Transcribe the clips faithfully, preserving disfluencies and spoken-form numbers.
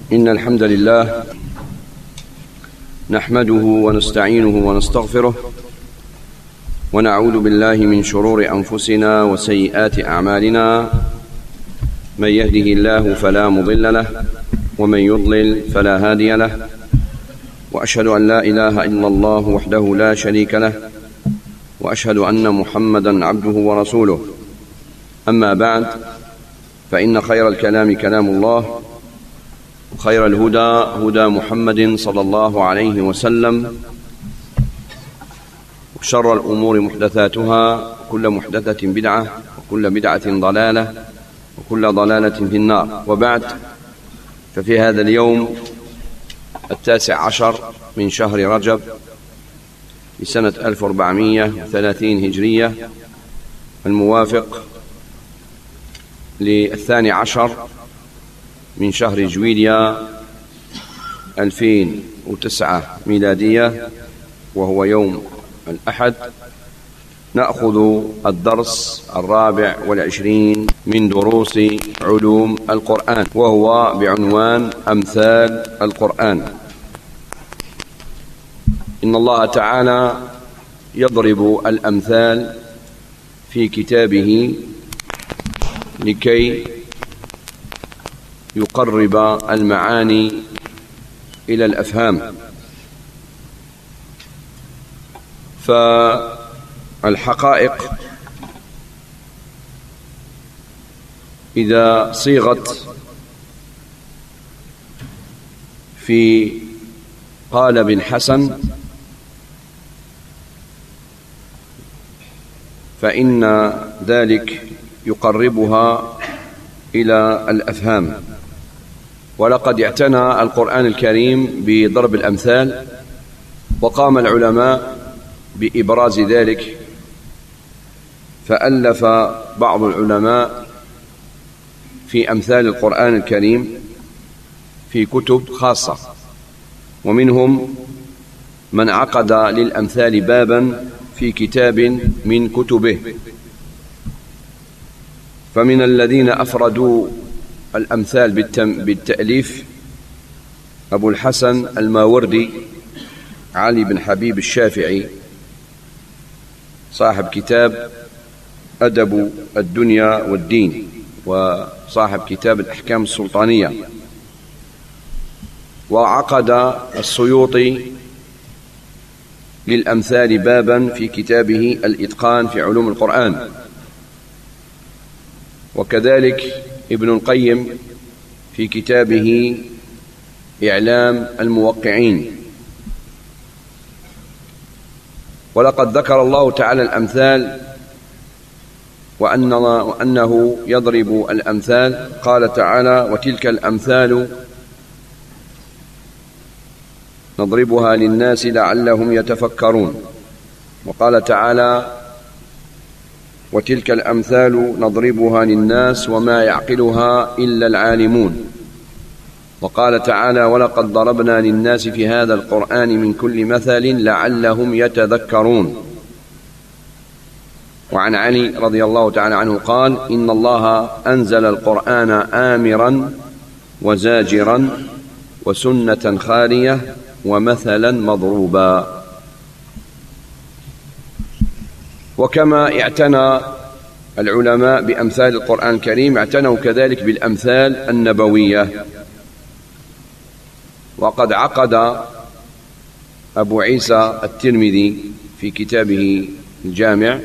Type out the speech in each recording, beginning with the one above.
إن الحمد لله نحمده ونستعينه ونستغفره ونعوذ بالله من شرور أنفسنا وسيئات أعمالنا. من يهده الله فلا مضل له ومن يضلل فلا هادي له، وأشهد أن لا إله إلا الله وحده لا شريك له، وأشهد أن محمدا عبده ورسوله. أما بعد، فإن خير الكلام كلام الله، وخير الهدى هدى محمد صلى الله عليه وسلم، وشر الأمور محدثاتها، وكل محدثة بدعة، وكل بدعة ضلالة، وكل ضلالة في النار. وبعد، ففي هذا اليوم التاسع عشر من شهر رجب لسنة ألف وأربعمائة وثلاثين هجرية، الموافق للثاني عشر من شهر جويليا ألفين وتسعة ميلادية، وهو يوم الأحد، نأخذ الدرس الرابع والعشرين من دروس علوم القرآن، وهو بعنوان أمثال القرآن. إن الله تعالى يضرب الأمثال في كتابه لكي يقرب المعاني إلى الأفهام. فالحقائق إذا صيغت في قالب حسن فإن ذلك يقربها إلى الأفهام. ولقد اعتنى القرآن الكريم بضرب الأمثال، وقام العلماء بإبراز ذلك، فألف بعض العلماء في أمثال القرآن الكريم في كتب خاصة، ومنهم من عقد للأمثال بابا في كتاب من كتبه. فمن الذين أفردوا الأمثال بالتأليف أبو الحسن الماوردي علي بن حبيب الشافعي، صاحب كتاب أدب الدنيا والدين، وصاحب كتاب الأحكام السلطانية. وعقد السيوطي للأمثال بابا في كتابه الإتقان في علوم القرآن، وكذلك ابن القيم في كتابه إعلام الموقعين. ولقد ذكر الله تعالى الأمثال وأنه يضرب الأمثال. قال تعالى: وتلك الأمثال نضربها للناس لعلهم يتفكرون. وقال تعالى: وتلك الأمثال نضربها للناس وما يعقلها إلا العالمون. وقال تعالى: ولقد ضربنا للناس في هذا القرآن من كل مثل لعلهم يتذكرون. وعن علي رضي الله تعالى عنه قال: إن الله أنزل القرآن آمرا وزاجرا وسنة خالية ومثلا مضروبا. وكما اعتنى العلماء بأمثال القرآن الكريم، اعتنوا كذلك بالأمثال النبوية. وقد عقد أبو عيسى الترمذي في كتابه الجامع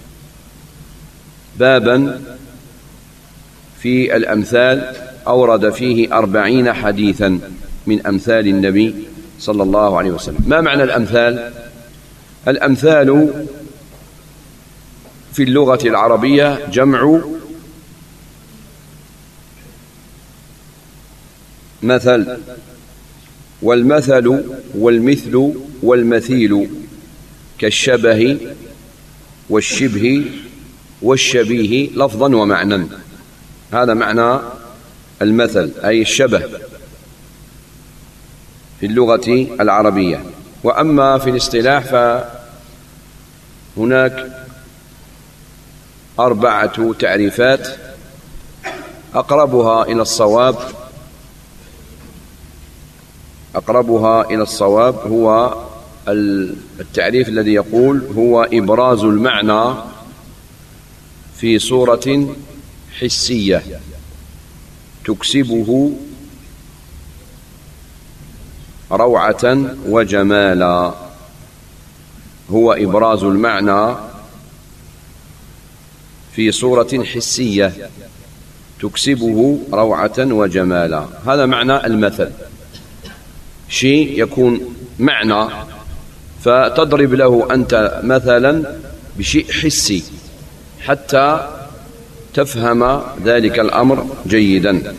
بابا في الأمثال، أورد فيه أربعين حديثا من أمثال النبي صلى الله عليه وسلم. ما معنى الأمثال؟ الأمثال في اللغة العربية جمع مثل، والمثل والمثل والمثيل كالشبه والشبه والشبيه لفظا ومعنى. هذا معنى المثل، أي الشبه في اللغة العربية. وأما في الاصطلاح فهناك أربعة تعريفات، أقربها إلى الصواب أقربها إلى الصواب هو التعريف الذي يقول هو إبراز المعنى في صورة حسية تكسبه روعة وجمالا. هو إبراز المعنى في صورة حسية تكسبه روعة وجمالا. هذا معنى المثل، شيء يكون معنى فتضرب له أنت مثلا بشيء حسي حتى تفهم ذلك الأمر جيدا.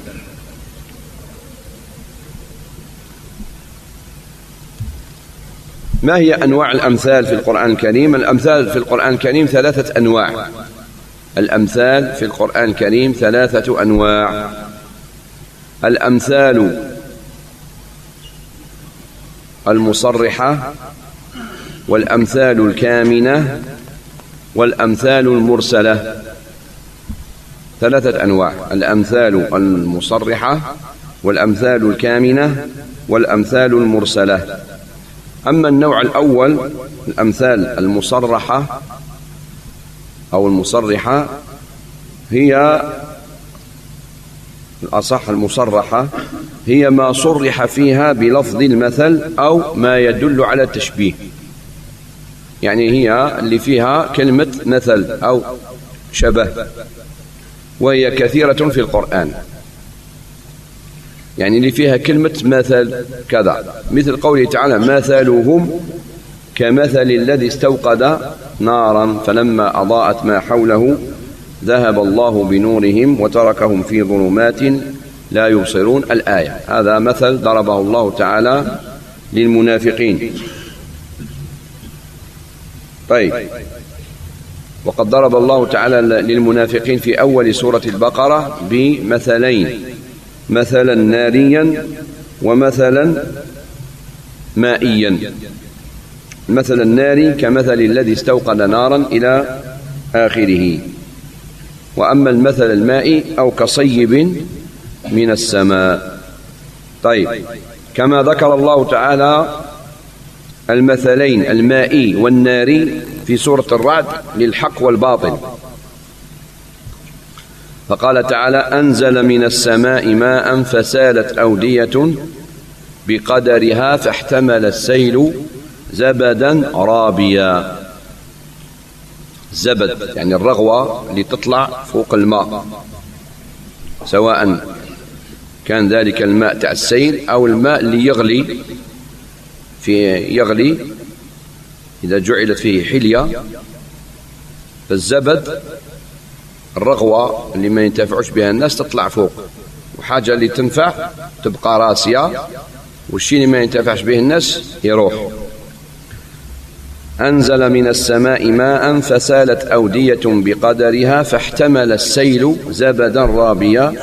ما هي أنواع الأمثال في القرآن الكريم؟ الأمثال في القرآن الكريم ثلاثة أنواع. الأمثال في القرآن الكريم ثلاثة أنواع. الأمثال المصرحة، والأمثال الكامنة، والأمثال المرسلة. ثلاثة أنواع: الأمثال المصرحة، والأمثال الكامنة، والأمثال المرسلة. أما النوع الأول الأمثال المصرحة أو المصرحة، هي الأصح المصرحة هي ما صرح فيها بلفظ المثل أو ما يدل على التشبيه، يعني هي اللي فيها كلمة مثل أو شبه، وهي كثيرة في القرآن، يعني اللي فيها كلمة مثل كذا، مثل قوله تعالى: مثلهم كمثل الذي استوقد نارا فلما أضاءت ما حوله ذهب الله بنورهم وتركهم في ظلمات لا يبصرون. الآية. هذا مثل ضربه الله تعالى للمنافقين. طيب، وقد ضرب الله تعالى للمنافقين في أول سورة البقرة بمثلين: مثلا ناريا ومثلا مائيا. مثل النار كمثل الذي استوقد نارا إلى آخره. وأما المثل المائي أو كصيب من السماء. طيب، كما ذكر الله تعالى المثلين المائي والناري في سورة الرعد للحق والباطل، فقال تعالى: أنزل من السماء ماء فسالت أودية بقدرها فاحتمل السيل زبدا رابيا. زبد يعني الرغوة اللي تطلع فوق الماء، سواء كان ذلك الماء تاع السيل أو الماء اللي يغلي في يغلي إذا جعلت فيه حلية. فالزبد الرغوة اللي ما ينتفعوش بها الناس تطلع فوق، وحاجة اللي تنفع تبقى راسية، والشيء اللي ما ينتفعش به الناس يروح. أنزل من السماء ماء فسالت أودية بقدرها فاحتمل السيل زبدا رابيا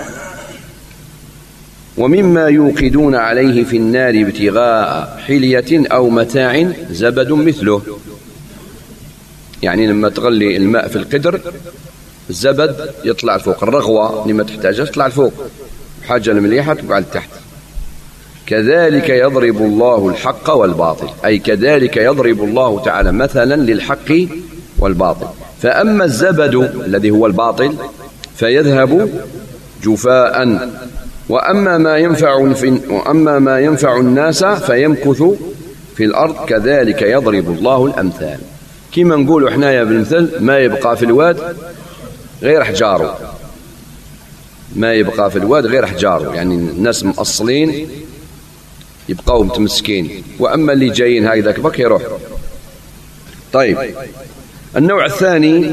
ومما يوقدون عليه في النار ابتغاء حلية أو متاع زبد مثله. يعني لما تغلي الماء في القدر الزبد يطلع فوق، الرغوة اللي ما تحتاجهاش تطلع فوق، حاجة المليحة تقعد تحت. كذلك يضرب الله الحق والباطل، أي كذلك يضرب الله تعالى مثلا للحق والباطل. فأما الزبد الذي هو الباطل فيذهب جفاء، وأما ما ينفع وأما ما ينفع الناس فيمكث في الأرض. كذلك يضرب الله الأمثال. كما نقول حنايا بالمثل: ما يبقى في الواد غير حجاره، ما يبقى في الواد غير حجاره، يعني الناس مأصلين يبقوا متمسكين، وأما اللي جايين هكذاك بك يروح. طيب، النوع الثاني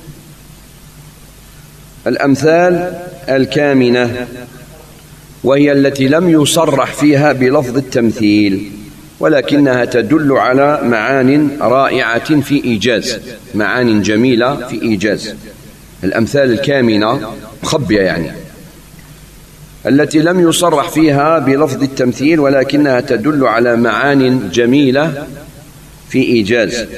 الأمثال الكامنة، وهي التي لم يصرح فيها بلفظ التمثيل، ولكنها تدل على معان رائعة في إيجاز، معان جميلة في إيجاز. الأمثال الكامنة مخبية، يعني التي لم يصرح فيها بلفظ التمثيل ولكنها تدل على معان جميلة في إيجاز.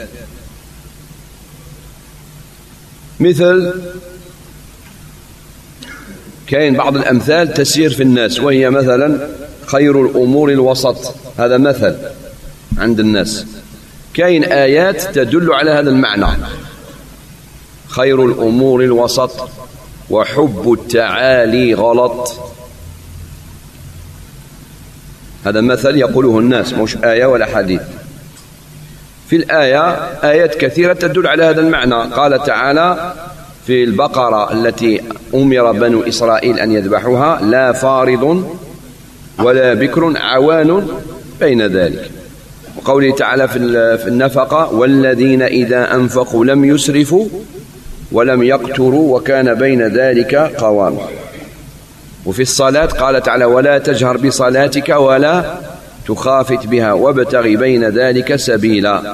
مثل كاين بعض الأمثال تسير في الناس، وهي مثلا خير الأمور الوسط، هذا مثل عند الناس. كاين آيات تدل على هذا المعنى، خير الأمور الوسط، وحب التعالي غلط. هذا مثل يقوله الناس، مش آية ولا حديث. في الآية آيات كثيرة تدل على هذا المعنى. قال تعالى في البقرة التي أمر بنو إسرائيل أن يذبحوها: لا فارض ولا بكر عوان بين ذلك. وقوله تعالى في النفقة: والذين إذا أنفقوا لم يسرفوا ولم يقتروا وكان بين ذلك قواما. وفي الصلاة قال تعالى: ولا تجهر بصلاتك ولا تخافت بها وابتغ بين ذلك سبيلا.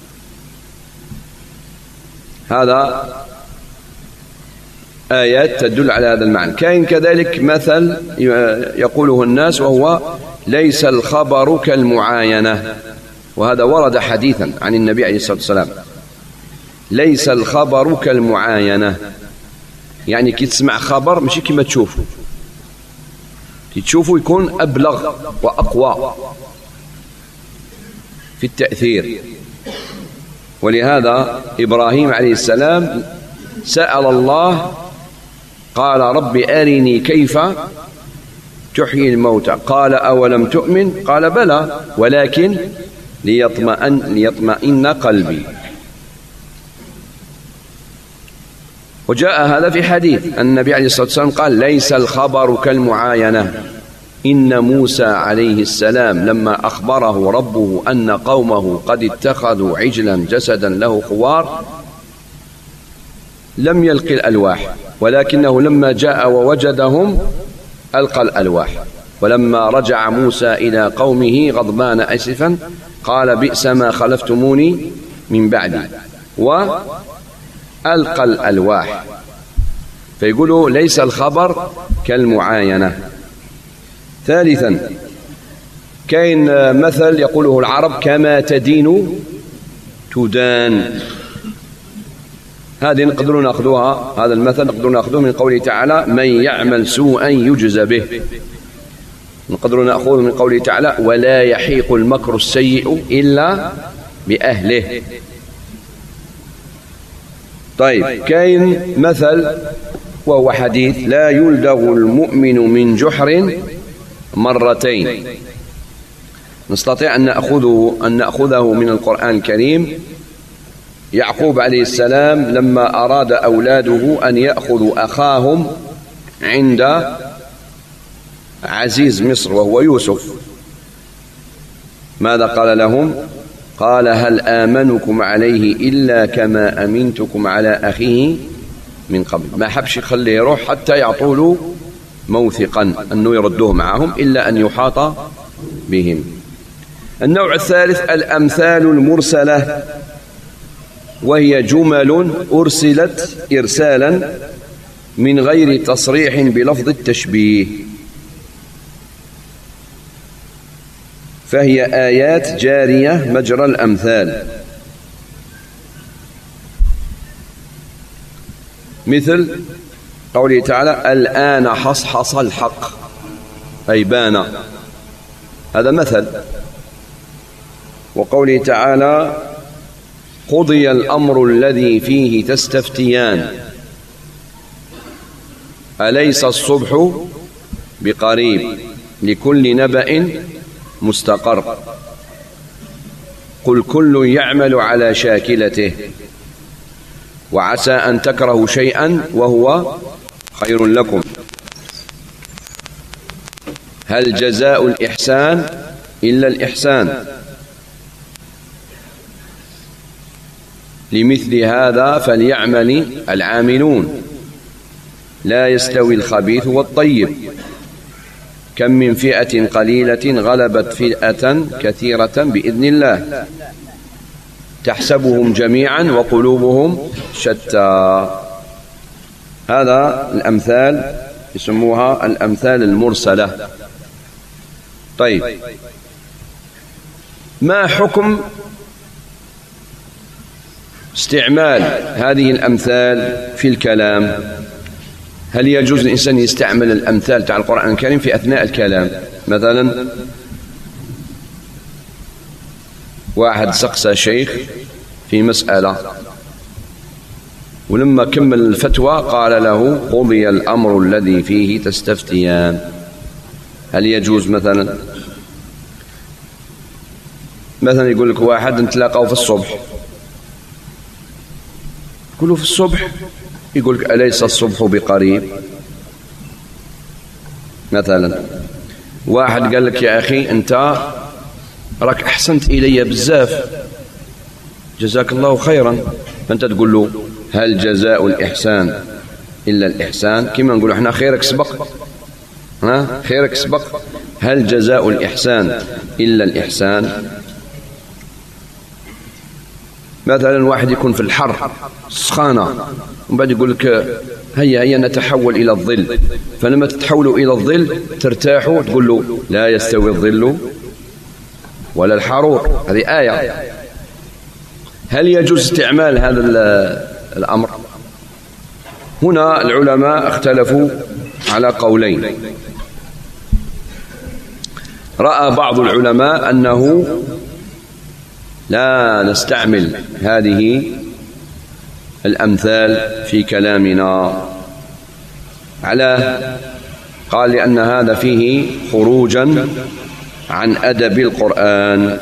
هذا آيات تدل على هذا المعنى. كاين كذلك مثل يقوله الناس، وهو: ليس الخبر كالمعاينة. وهذا ورد حديثا عن النبي عليه الصلاة والسلام: ليس الخبر كالمعاينة. يعني كي تسمع خبر ماشي كما تشوفه، كي تشوفه يكون أبلغ وأقوى في التأثير. ولهذا إبراهيم عليه السلام سأل الله، قال: رب أرني كيف تحيي الموتى. قال: أولم تؤمن؟ قال: بلى ولكن ليطمئن, ليطمئن قلبي. وجاء هذا في حديث النبي عليه الصلاة والسلام قال: ليس الخبر كالمعاينة. إن موسى عليه السلام لما أخبره ربه أن قومه قد اتخذوا عجلا جسدا له خوار لم يلقي الألواح، ولكنه لما جاء ووجدهم ألقى الألواح. ولما رجع موسى إلى قومه غضبان أسفا قال: بئس ما خلفتموني من بعدي، وألقى الألواح. فيقولوا ليس الخبر كالمعاينة. ثالثا، كاين مثل يقوله العرب: كما تدين تدان. هذه نقدروا ناخذوها، هذا المثل نقدروا ناخذوه من قوله تعالى: من يعمل سوءا يجزى به. نقدروا ناخذه من قوله تعالى: ولا يحيق المكر السيء إلا بأهله. طيب، كاين مثل وهو حديث: لا يلدغ المؤمن من جحر مرتين. نستطيع أن نأخذه, أن نأخذه من القرآن الكريم. يعقوب عليه السلام لما أراد أولاده أن يأخذوا أخاهم عند عزيز مصر وهو يوسف، ماذا قال لهم؟ قال: هل آمنكم عليه إلا كما أمنتكم على أخيه من قبل. ما حبش يخليه يروح حتى يعطوا موثقا أنه يردوه معهم إلا أن يحاط بهم. النوع الثالث الأمثال المرسلة، وهي جمل أرسلت إرسالا من غير تصريح بلفظ التشبيه، فهي آيات جارية مجرى الأمثال. مثل قوله تعالى: الآن حصحص الحق، أي بان، هذا مثل. وقوله تعالى: قضي الأمر الذي فيه تستفتيان، أليس الصبح بقريب، لكل نبأ مستقر، قل كل يعمل على شاكلته، وعسى أن تكرهوا شيئا وهو خير لكم، هل جزاء الإحسان إلا الإحسان، لمثل هذا فليعمل العاملون، لا يستوي الخبيث والطيب، كم من فئة قليلة غلبت فئة كثيرة بإذن الله، تحسبهم جميعا وقلوبهم شتى. هذا الأمثال يسموها الأمثال المرسلة. طيب، ما حكم استعمال هذه الأمثال في الكلام؟ هل يجوز الإنسان يستعمل الأمثال تاع القرآن الكريم في أثناء الكلام؟ مثلا واحد سقسى شيخ في مسألة، ولما كمل الفتوى قال له قضي الأمر الذي فيه تستفتيان. هل يجوز مثلا مثلا يقول لك واحد نتلاقوا في الصبح، يقولوا في الصبح، يقول لك أليس الصبح بقريب؟ مثلا واحد قال لك يا أخي أنت راك أحسنت إلي بزاف، جزاك الله خيرا، فأنت تقول له هل جزاء الإحسان إلا الإحسان؟ كما نقول احنا خيرك سبق، ها خيرك سبق، هل جزاء الإحسان إلا الإحسان؟ مثلا واحد يكون في الحر سخانة ومن بعد يقول لك هيا هيا نتحول إلى الظل، فلما تتحولوا إلى الظل ترتاحوا، تقول له لا يستوي الظل ولا الحرور. هذه آية. هل يجوز استعمال هذا الأمر؟ هنا العلماء اختلفوا على قولين. رأى بعض العلماء أنه لا نستعمل هذه الأمثال في كلامنا، على قال لأن هذا فيه خروجا عن أدب القرآن،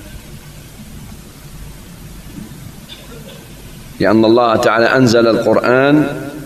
لأن الله تعالى أنزل القرآن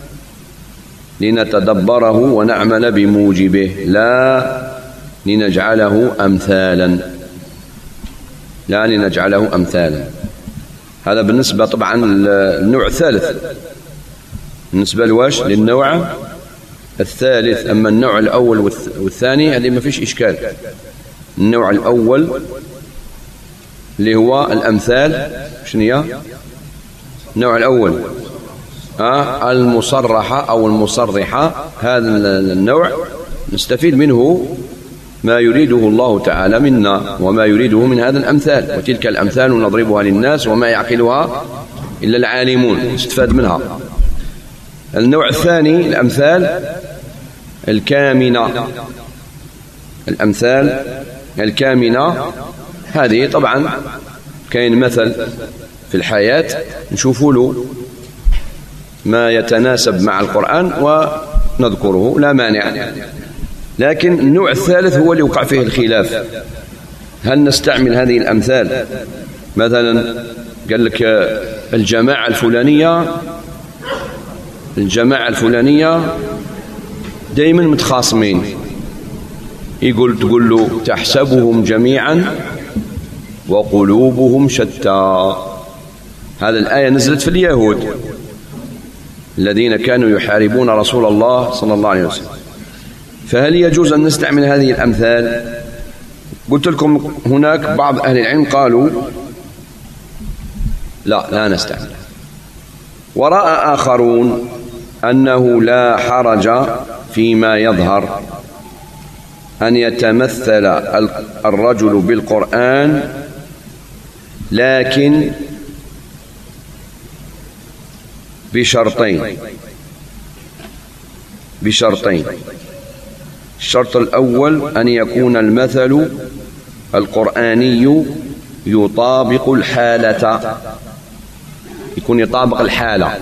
لنتدبره ونعمل بموجبه، لا لنجعله أمثالا، لا لنجعله أمثالا. هذا بالنسبة طبعا للنوع الثالث، بالنسبة لواش للنوع الثالث. أما النوع الأول والثاني هذه ما فيش إشكال. النوع الأول اللي هو الأمثال، شنو هي؟ النوع الأول آه المصرحة أو المصرحة، هذا النوع نستفيد منه ما يريده الله تعالى منا وما يريده من هذا الأمثال، وتلك الأمثال نضربها للناس وما يعقلها إلا العالمون، استفاد منها. النوع الثاني الأمثال الكامنة، الأمثال الكامنة هذه طبعا كاين مثل في الحياة نشوفوا له ما يتناسب مع القرآن ونذكره لا مانع. لكن النوع الثالث هو اللي وقع فيه الخلاف، هل نستعمل هذه الأمثال؟ مثلا قال لك الجماعة الفلانية الجماعة الفلانية دائما متخاصمين، يقول تقول له تحسبهم جميعا وقلوبهم شتى. هذه الآية نزلت في اليهود الذين كانوا يحاربون رسول الله صلى الله عليه وسلم. فهل يجوز أن نستعمل هذه الأمثال؟ قلت لكم هناك بعض أهل العلم قالوا لا لا نستعمل، ورأى آخرون أنه لا حرج فيما يظهر أن يتمثل الرجل بالقرآن، لكن بشرطين بشرطين الشرط الأول أن يكون المثل القرآني يطابق الحالة، يكون يطابق الحالة،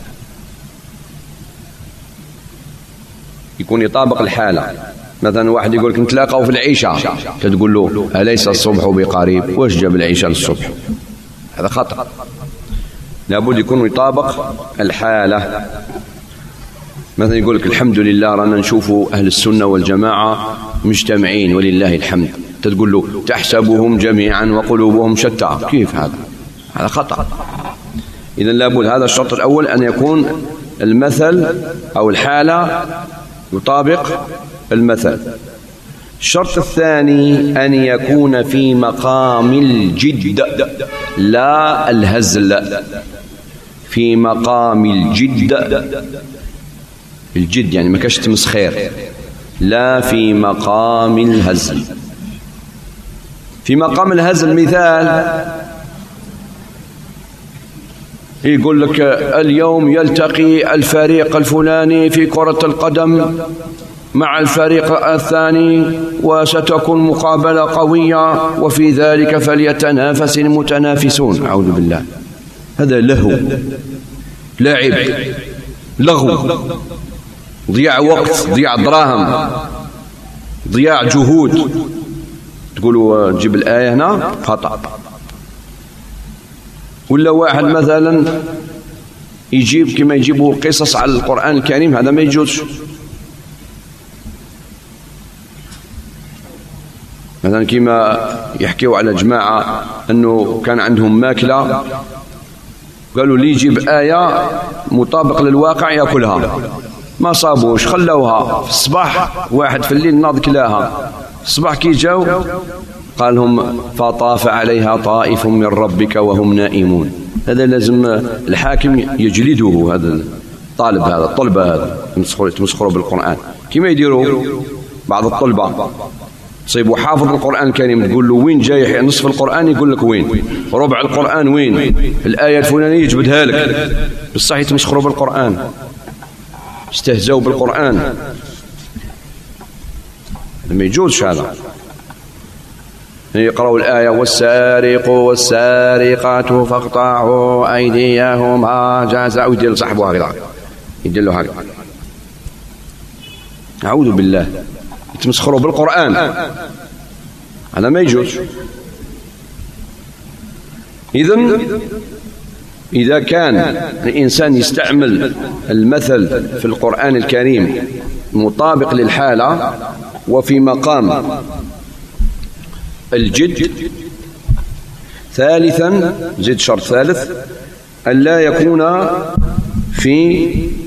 يكون يطابق الحالة. مثلا واحد يقول لك نتلاقوا في العشاء، تقول له أليس الصبح بقريب؟ واش جاب العشاء للصبح؟ هذا خطأ، لابد يكون يطابق الحالة. مثلا يقول لك الحمد لله رانا نشوفوا أهل السنة والجماعة مجتمعين ولله الحمد، تقول له تحسبهم جميعا وقلوبهم شتى، كيف هذا؟ هذا خطأ. إذن لابد هذا الشرط الأول أن يكون المثل أو الحالة يطابق المثل. الشرط الثاني أن يكون في مقام الجد لا الهزل، في مقام الجد، الجد يعني ما كاش تمسخير، لا في مقام الهزل. في مقام الهزل مثال يقول لك اليوم يلتقي الفريق الفلاني في كرة القدم مع الفريق الثاني وستكون مقابلة قوية، وفي ذلك فليتنافس المتنافسون. أعوذ بالله، هذا لهو، لعب، لغو، ضياع وقت، ضياع دراهم، ضياع جهود. تقولوا تجيب الآية هنا خطأ. ولا واحد مثلا يجيب كما يجيبوا القصص على القرآن الكريم، هذا ما يجوزش. مثلا كما يحكيوا على جماعة أنه كان عندهم ماكلة، قالوا لي يجيب آية مطابق للواقع يأكلها، ما صابوش، خلوها في الصباح، واحد في الليل ناض كلاها، الصباح كي جاو قال لهم فطاف عليها طائف من ربك وهم نائمون. هذا لازم الحاكم يجلده، هذا الطالب، هذا الطلبة، هذا يتمسخروا بالقرآن كما يديروا بعض الطلبة. تصيبوا حافظ القرآن الكريم تقول له وين جاي نصف القرآن، يقول لك وين، ربع القرآن وين، الآية الفلانية يجبدها لك، بصح يتمسخروا بالقرآن، استهزوا بالقرآن، ما يجوزش هذا. يقرأوا الآية والسارق والسارقات فاقطعوا أيديهما جزاء، ويدير لصاحبه هكذا، يدير له هكذا. أعوذ بالله، يتمسخروا بالقرآن، هذا ما يجوز. إذن إذا كان الإنسان يستعمل المثل في القرآن الكريم مطابق للحالة وفي مقام الجد. ثالثا، زد شرط ثالث، أن لا يكون في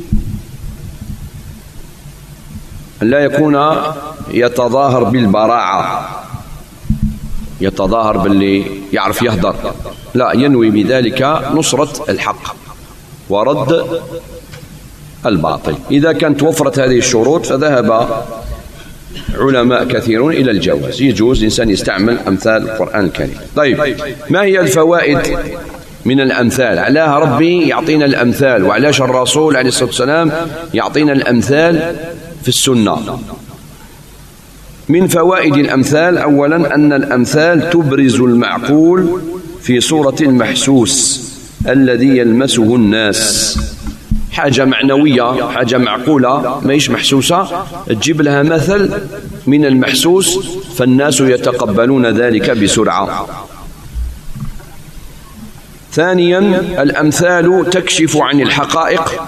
أن لا يكون يتظاهر بالبراعة، يتظاهر باللي يعرف يهدر، لا، ينوي بذلك نصرة الحق ورد الباطل. إذا كانت توفرت هذه الشروط فذهب علماء كثيرون إلى الجواز، يجوز الإنسان يستعمل أمثال القرآن الكريم. طيب، ما هي الفوائد من الأمثال؟ علاها ربي يعطينا الأمثال، وعلاش الرسول عليه الصلاة والسلام يعطينا الأمثال في السنة؟ من فوائد الأمثال: أولا أن الأمثال تبرز المعقول في صورة المحسوس الذي يلمسه الناس، حاجة معنوية، حاجة معقولة ماهيش محسوسة، تجيب لها مثل من المحسوس فالناس يتقبلون ذلك بسرعة. ثانيا، الأمثال تكشف عن الحقائق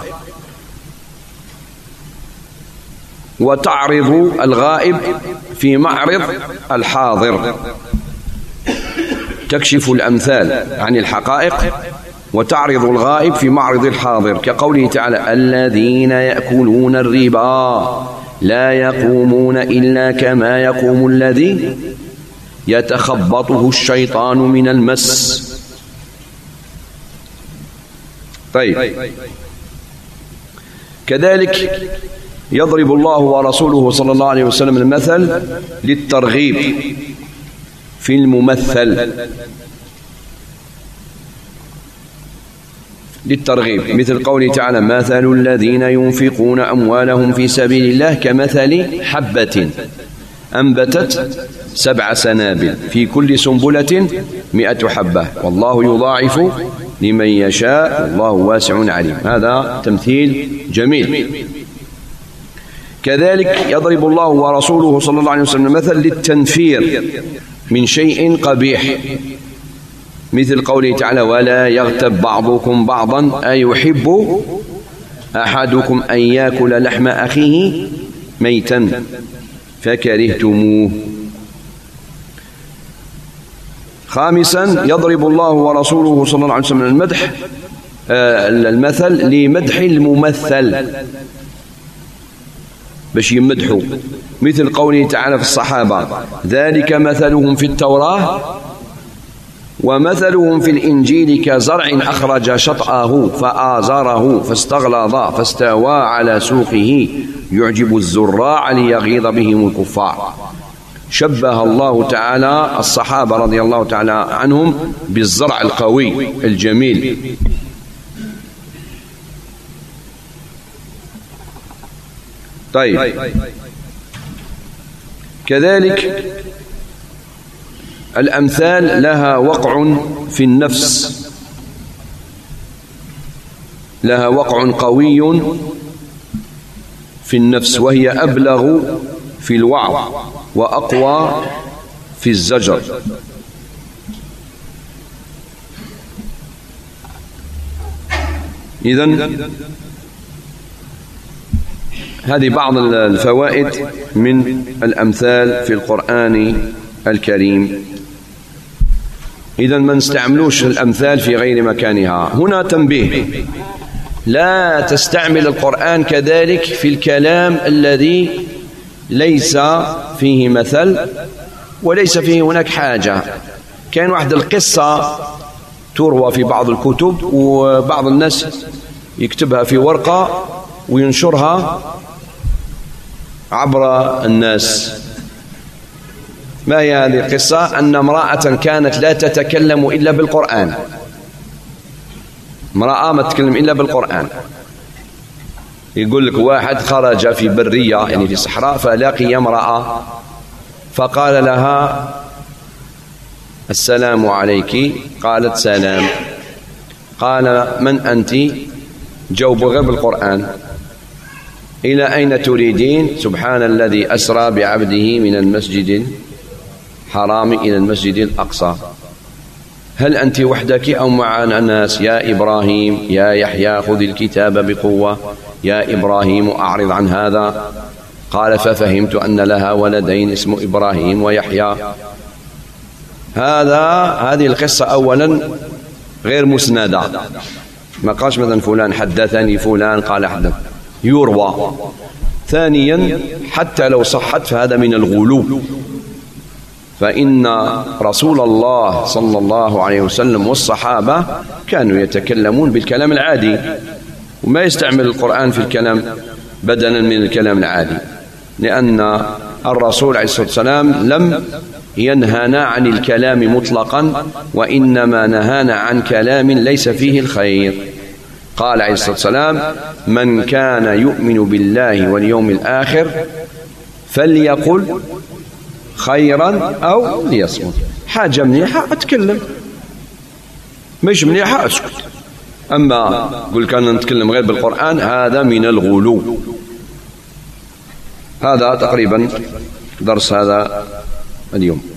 وتعرض الغائب في معرض الحاضر. تكشف الأمثال عن الحقائق وتعرض الغائب في معرض الحاضر، كقوله تعالى: الذين يأكلون الربا لا يقومون إلا كما يقوم الذي يتخبطه الشيطان من المس. طيب، كذلك يضرب الله ورسوله صلى الله عليه وسلم المثل للترغيب في الممثل، للترغيب، مثل قوله تعالى: مثل الذين ينفقون أموالهم في سبيل الله كمثل حبة أنبتت سبع سنابل في كل سنبلة مئة حبة والله يضاعف لمن يشاء والله واسع عليم. هذا تمثيل جميل. كذلك يضرب الله ورسوله صلى الله عليه وسلم مثل للتنفير من شيء قبيح، مثل قوله تعالى: ولا يغتب بعضكم بعضا أيحب أحدكم أن يأكل لحم أخيه ميتا فكرهتموه. خامسا، يضرب الله ورسوله صلى الله عليه وسلم المدح آه المثل لمدح الممثل باش يمدحوا، مثل قوله تعالى في الصحابة: ذلك مثلهم في التوراة ومثلهم في الإنجيل كزرع أخرج شطأه فآزره فاستغلظ فاستوى على سوقه يعجب الزراع ليغيظ بهم الكفار. شبه الله تعالى الصحابة رضي الله تعالى عنهم بالزرع القوي الجميل. طيب، كذلك الأمثال لها وقع في النفس، لها وقع قوي في النفس، وهي أبلغ في الوعظ وأقوى في الزجر. إذن هذه بعض الفوائد من الأمثال في القرآن الكريم. إذن ما نستعملوش الأمثال في غير مكانها. هنا تنبيه: لا تستعمل القرآن كذلك في الكلام الذي ليس فيه مثل وليس فيه هناك حاجة. كان واحد القصة تروى في بعض الكتب وبعض الناس يكتبها في ورقة وينشرها عبر الناس. ما هي هذه القصة؟ أن امرأة كانت لا تتكلم إلا بالقرآن، امرأة ما تتكلم إلا بالقرآن. يقول لك واحد خرج في برية يعني في صحراء فلاقي امرأة فقال لها: السلام عليك. قالت: سلام. قال: من أنت؟ جاوب غير بالقرآن: إلى أين تريدين؟ سبحان الذي أسرى بعبده من المسجد الحرام إلى المسجد الأقصى. هل أنت وحدك أو مع الناس؟ يا إبراهيم، يا يحيى خذ الكتاب بقوة، يا إبراهيم أعرض عن هذا. قال: ففهمت أن لها ولدين اسم إبراهيم ويحيى. هذا هذه القصة أولا غير مسندة، ما قالش مثلا فلان حدثني فلان قال حدث، يروى. ثانيا حتى لو صحت فهذا من الغلو، فإن رسول الله صلى الله عليه وسلم والصحابة كانوا يتكلمون بالكلام العادي وما يستعمل القرآن في الكلام بدلا من الكلام العادي، لأن الرسول عليه الصلاة والسلام لم ينهانا عن الكلام مطلقا، وإنما نهانا عن كلام ليس فيه الخير. قال عليه الصلاة والسلام: من كان يؤمن بالله واليوم الآخر فليقل خيرا أو ليصمت. حاجة مليحة أتكلم، مش مليحة أسكت. أما قل كان نتكلم غير بالقرآن هذا من الغلو. هذا تقريبا درس هذا اليوم.